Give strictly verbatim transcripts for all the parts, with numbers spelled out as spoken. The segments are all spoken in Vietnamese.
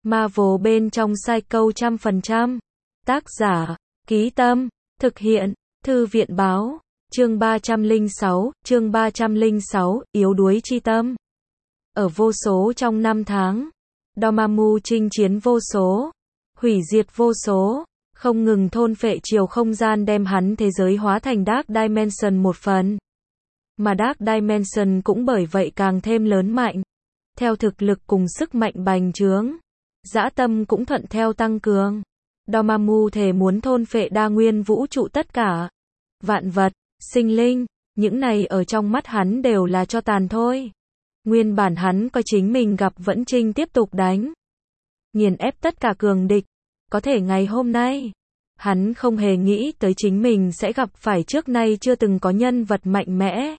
Marvel bên trong Psycho trăm phần trăm. Tác giả, Ký Tâm, thực hiện, Thư viện báo, chương ba trăm lẻ sáu, chương ba trăm lẻ sáu, yếu đuối chi tâm. Ở vô số trong năm tháng, Dormammu chinh chiến vô số, hủy diệt vô số, không ngừng thôn phệ chiều không gian đem hắn thế giới hóa thành Dark Dimension một phần. Mà Dark Dimension cũng bởi vậy càng thêm lớn mạnh. Theo thực lực cùng sức mạnh bành trướng, dã tâm cũng thuận theo tăng cường. Dormammu thề muốn thôn phệ đa nguyên vũ trụ tất cả. Vạn vật, sinh linh, những này ở trong mắt hắn đều là cho tàn thôi. Nguyên bản hắn coi chính mình gặp vẫn trinh tiếp tục đánh. Nghiền ép tất cả cường địch. Có thể ngày hôm nay, hắn không hề nghĩ tới chính mình sẽ gặp phải trước nay chưa từng có nhân vật mạnh mẽ.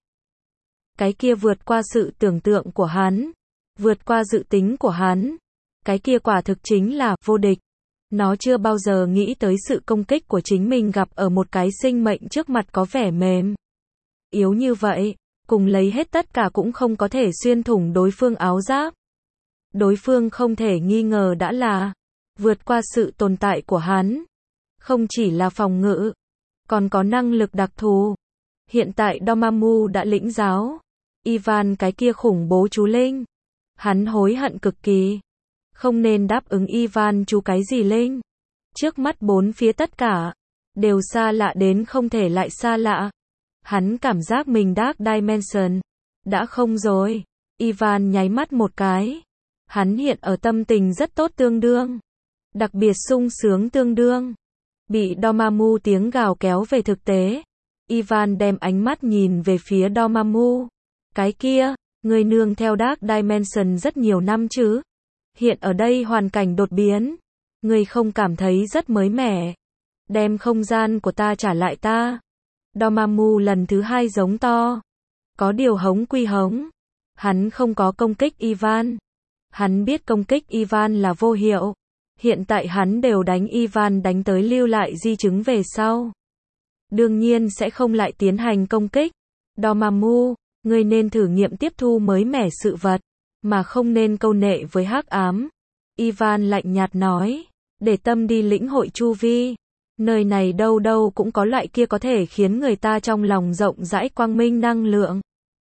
Cái kia vượt qua sự tưởng tượng của hắn, vượt qua dự tính của hắn. Cái kia quả thực chính là vô địch. Nó chưa bao giờ nghĩ tới sự công kích của chính mình gặp ở một cái sinh mệnh trước mặt có vẻ mềm. Yếu như vậy, cùng lấy hết tất cả cũng không có thể xuyên thủng đối phương áo giáp. Đối phương không thể nghi ngờ đã là vượt qua sự tồn tại của hắn. Không chỉ là phòng ngự, còn có năng lực đặc thù. Hiện tại Dormammu đã lĩnh giáo Ivan cái kia khủng bố chú linh. Hắn hối hận cực kỳ. Không nên đáp ứng Ivan chú cái gì linh. Trước mắt bốn phía tất cả đều xa lạ đến không thể lại xa lạ. Hắn cảm giác mình Dark Dimension đã không rồi. Ivan nháy mắt một cái. Hắn hiện ở tâm tình rất tốt tương đương. Đặc biệt sung sướng tương đương. Bị Dormammu tiếng gào kéo về thực tế. Ivan đem ánh mắt nhìn về phía Dormammu. Cái kia, người nương theo Dark Dimension rất nhiều năm chứ. Hiện ở đây hoàn cảnh đột biến. Người không cảm thấy rất mới mẻ. Đem không gian của ta trả lại ta. Dormammu lần thứ hai giống to. Có điều hống quy hống. Hắn không có công kích Ivan. Hắn biết công kích Ivan là vô hiệu. Hiện tại hắn đều đánh Ivan đánh tới lưu lại di chứng về sau. Đương nhiên sẽ không lại tiến hành công kích. Dormammu, ngươi nên thử nghiệm tiếp thu mới mẻ sự vật, mà không nên câu nệ với hắc ám. Ivan lạnh nhạt nói, để tâm đi lĩnh hội chu vi. Nơi này đâu đâu cũng có loại kia có thể khiến người ta trong lòng rộng rãi quang minh năng lượng.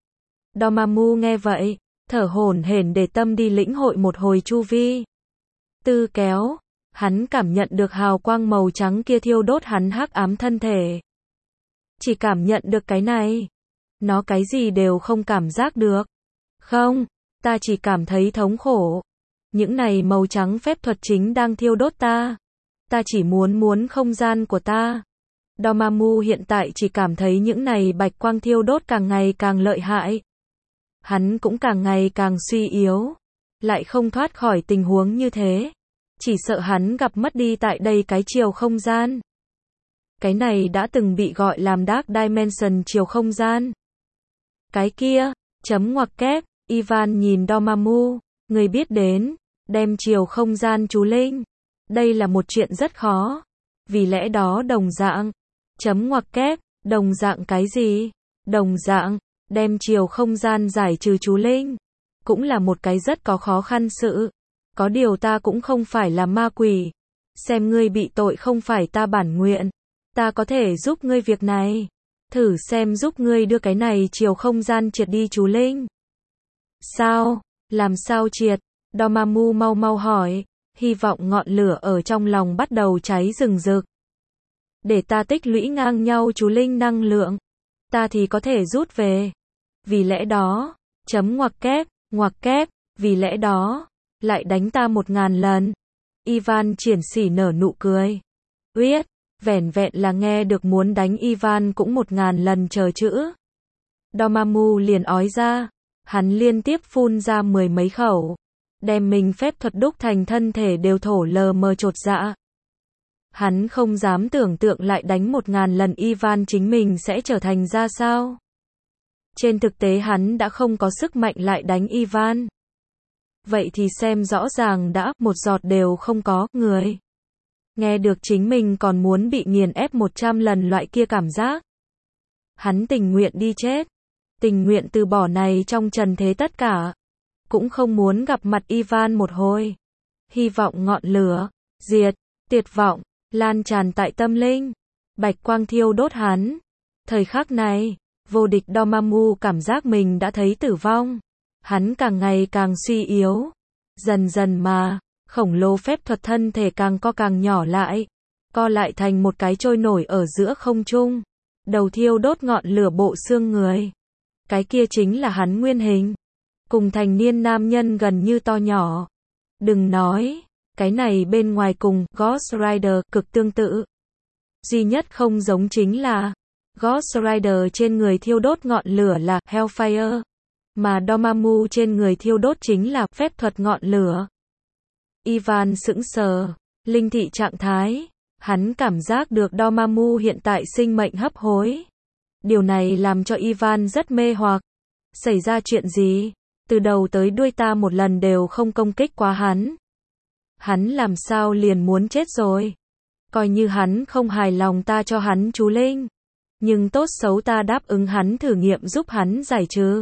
Dormammu nghe vậy, thở hổn hển để tâm đi lĩnh hội một hồi chu vi. Tư kéo, hắn cảm nhận được hào quang màu trắng kia thiêu đốt hắn hắc ám thân thể. Chỉ cảm nhận được cái này. Nó cái gì đều không cảm giác được. Không, ta chỉ cảm thấy thống khổ. Những này màu trắng phép thuật chính đang thiêu đốt ta. Ta chỉ muốn muốn không gian của ta. Dormammu hiện tại chỉ cảm thấy những này bạch quang thiêu đốt càng ngày càng lợi hại. Hắn cũng càng ngày càng suy yếu. Lại không thoát khỏi tình huống như thế. Chỉ sợ hắn gặp mất đi tại đây cái chiều không gian. Cái này đã từng bị gọi làm Dark Dimension chiều không gian. Cái kia, chấm ngoặc kép, Ivan nhìn Dormammu, người biết đến, đem chiều không gian chú linh. Đây là một chuyện rất khó. Vì lẽ đó đồng dạng, chấm ngoặc kép, đồng dạng cái gì? Đồng dạng, đem chiều không gian giải trừ chú linh. Cũng là một cái rất có khó khăn sự. Có điều ta cũng không phải là ma quỷ. Xem ngươi bị tội không phải ta bản nguyện. Ta có thể giúp ngươi việc này. Thử xem giúp ngươi đưa cái này chiều không gian triệt đi chú linh. Sao? Làm sao triệt? Dormammu mau mau hỏi. Hy vọng ngọn lửa ở trong lòng bắt đầu cháy rừng rực. Để ta tích lũy ngang nhau chú linh năng lượng. Ta thì có thể rút về. Vì lẽ đó, chấm ngoặc kép, ngoặc kép, vì lẽ đó, lại đánh ta một ngàn lần. Ivan triển sỉ nở nụ cười. Uyết, vẻn vẹn là nghe được muốn đánh Ivan cũng một ngàn lần chờ chữ. Dormammu liền ói ra. Hắn liên tiếp phun ra mười mấy khẩu. Đem mình phép thuật đúc thành thân thể đều thổ lờ mờ chột dạ. Hắn không dám tưởng tượng lại đánh một ngàn lần Ivan chính mình sẽ trở thành ra sao. Trên thực tế hắn đã không có sức mạnh lại đánh Ivan. Vậy thì xem rõ ràng đã, một giọt đều không có, người. Nghe được chính mình còn muốn bị nghiền ép một trăm lần loại kia cảm giác. Hắn tình nguyện đi chết. Tình nguyện từ bỏ này trong trần thế tất cả. Cũng không muốn gặp mặt Ivan một hồi. hy vọng ngọn lửa, diệt, tuyệt vọng, lan tràn tại tâm linh. Bạch quang thiêu đốt hắn. Thời khắc này, vô địch Dormammu cảm giác mình đã thấy tử vong. Hắn càng ngày càng suy yếu. Dần dần mà, khổng lồ phép thuật thân thể càng co càng nhỏ lại. Co lại thành một cái trôi nổi ở giữa không trung. Đầu thiêu đốt ngọn lửa bộ xương người. Cái kia chính là hắn nguyên hình. Cùng thành niên nam nhân gần như to nhỏ. Đừng nói, cái này bên ngoài cùng Ghost Rider cực tương tự. Duy nhất không giống chính là Ghost Rider trên người thiêu đốt ngọn lửa là Hellfire, mà Dormammu trên người thiêu đốt chính là phép thuật ngọn lửa. Ivan sững sờ, linh thị trạng thái, hắn cảm giác được Dormammu hiện tại sinh mệnh hấp hối. Điều này làm cho Ivan rất mê hoặc. Xảy ra chuyện gì? Từ đầu tới đuôi ta một lần đều không công kích quá hắn. Hắn làm sao liền muốn chết rồi? Coi như hắn không hài lòng ta cho hắn chú linh. Nhưng tốt xấu ta đáp ứng hắn thử nghiệm giúp hắn giải trừ.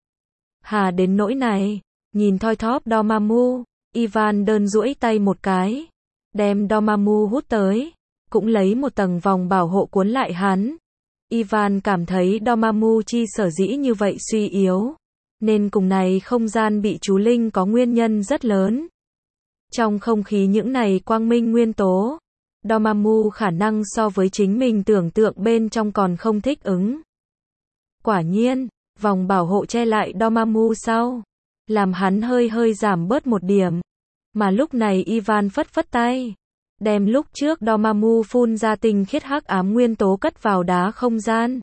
Hà đến nỗi này, nhìn thoi thóp Dormammu, Ivan đơn duỗi tay một cái, đem Dormammu hút tới, cũng lấy một tầng vòng bảo hộ cuốn lại hắn. Ivan cảm thấy Dormammu chi sở dĩ như vậy suy yếu, nên cùng này không gian bị chú linh có nguyên nhân rất lớn. Trong không khí những này quang minh nguyên tố, Dormammu khả năng so với chính mình tưởng tượng bên trong còn không thích ứng. Quả nhiên, vòng bảo hộ che lại Dormammu sau, làm hắn hơi hơi giảm bớt một điểm. Mà lúc này Ivan phất phất tay, đem lúc trước Dormammu phun ra tinh khiết hắc ám nguyên tố cất vào đá không gian.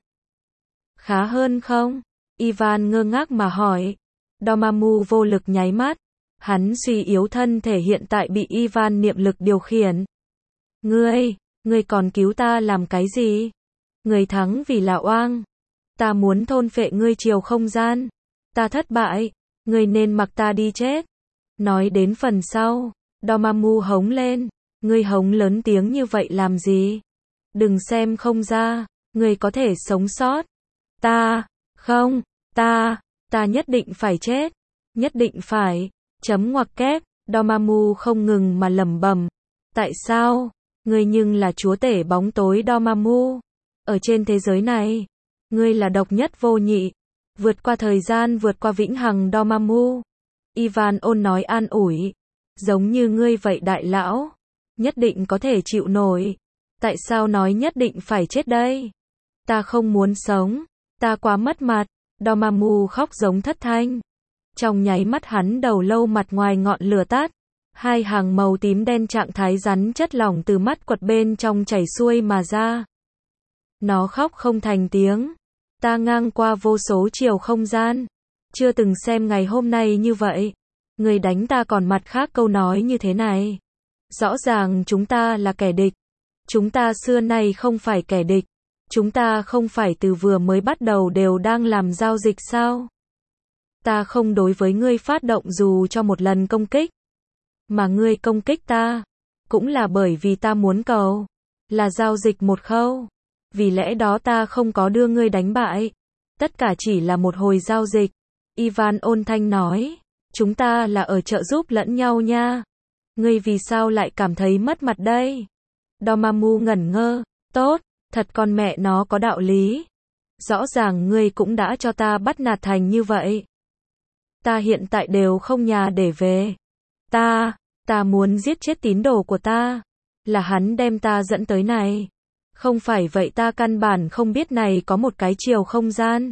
Khá hơn không? Ivan ngơ ngác mà hỏi. Dormammu vô lực nháy mắt, hắn suy yếu thân thể hiện tại bị Ivan niệm lực điều khiển. Ngươi, ngươi còn cứu ta làm cái gì? Ngươi thắng vì là oang. Ta muốn thôn phệ ngươi chiều không gian. Ta thất bại, ngươi nên mặc ta đi chết. Nói đến phần sau, Dormammu hống lên. Ngươi hống lớn tiếng như vậy làm gì? Đừng xem không ra, ngươi có thể sống sót. Ta, không, ta, ta nhất định phải chết. Nhất định phải, chấm ngoặc kép, Dormammu không ngừng mà lẩm bẩm. Tại sao? Ngươi nhưng là chúa tể bóng tối Dormammu. Ở trên thế giới này, ngươi là độc nhất vô nhị. Vượt qua thời gian, vượt qua vĩnh hằng Dormammu. Ivan ôn nói an ủi. Giống như ngươi vậy đại lão, nhất định có thể chịu nổi. Tại sao nói nhất định phải chết đây? Ta không muốn sống. Ta quá mất mặt. Dormammu khóc giống thất thanh. Trong nháy mắt hắn đầu lâu mặt ngoài ngọn lửa tắt. Hai hàng màu tím đen trạng thái rắn chất lỏng từ mắt quật bên trong chảy xuôi mà ra. Nó khóc không thành tiếng. Ta ngang qua vô số chiều không gian. Chưa từng xem ngày hôm nay như vậy. Người đánh ta còn mặt khác câu nói như thế này. Rõ ràng chúng ta là kẻ địch. Chúng ta xưa nay không phải kẻ địch. Chúng ta không phải từ vừa mới bắt đầu đều đang làm giao dịch sao? Ta không đối với ngươi phát động dù cho một lần công kích. Mà ngươi công kích ta, cũng là bởi vì ta muốn cầu, là giao dịch một khâu. Vì lẽ đó ta không có đưa ngươi đánh bại. Tất cả chỉ là một hồi giao dịch. Ivan ôn thanh nói, chúng ta là ở trợ giúp lẫn nhau nha. Ngươi vì sao lại cảm thấy mất mặt đây? Dormammu ngẩn ngơ, tốt, thật con mẹ nó có đạo lý. Rõ ràng ngươi cũng đã cho ta bắt nạt thành như vậy. Ta hiện tại đều không nhà để về. Ta, ta muốn giết chết tín đồ của ta. Là hắn đem ta dẫn tới này. Không phải vậy ta căn bản không biết này có một cái chiều không gian.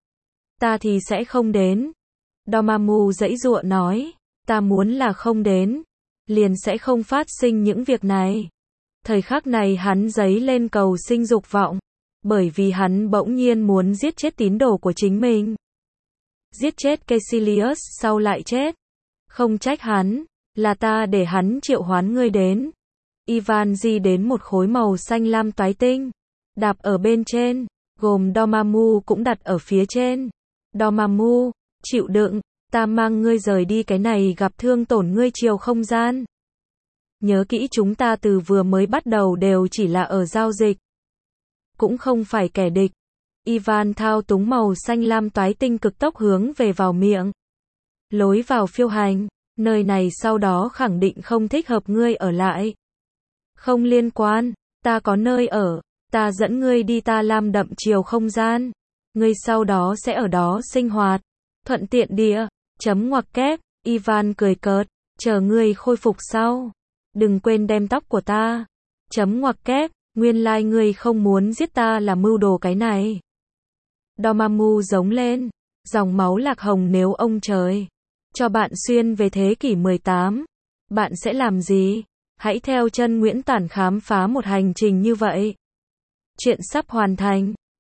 Ta thì sẽ không đến. Dormammu giãy giụa nói, ta muốn là không đến, liền sẽ không phát sinh những việc này. Thời khắc này hắn dấy lên cầu sinh dục vọng, bởi vì hắn bỗng nhiên muốn giết chết tín đồ của chính mình. Giết chết Caecilius sau lại chết. Không trách hắn, là ta để hắn triệu hoán ngươi đến. Ivan di đến một khối màu xanh lam toái tinh, đạp ở bên trên, gồm Dormammu cũng đặt ở phía trên. Dormammu, chịu đựng, ta mang ngươi rời đi cái này gặp thương tổn ngươi chiều không gian. Nhớ kỹ chúng ta từ vừa mới bắt đầu đều chỉ là ở giao dịch. Cũng không phải kẻ địch. Ivan thao túng màu xanh lam toái tinh cực tốc hướng về vào miệng. Lối vào phiêu hành. Nơi này sau đó khẳng định không thích hợp ngươi ở lại. Không liên quan, ta có nơi ở, ta dẫn ngươi đi ta lam đậm chiều không gian. Ngươi sau đó sẽ ở đó sinh hoạt. Thuận tiện địa, chấm ngoặc kép, Ivan cười cợt, chờ ngươi khôi phục sau. Đừng quên đem tóc của ta. Chấm ngoặc kép, nguyên lai like ngươi không muốn giết ta là mưu đồ cái này. Dormammu giống lên, dòng máu lạc hồng nếu ông trời cho bạn xuyên về thế kỷ mười tám, bạn sẽ làm gì? Hãy theo chân Nguyễn Tản khám phá một hành trình như vậy. Chuyện sắp hoàn thành.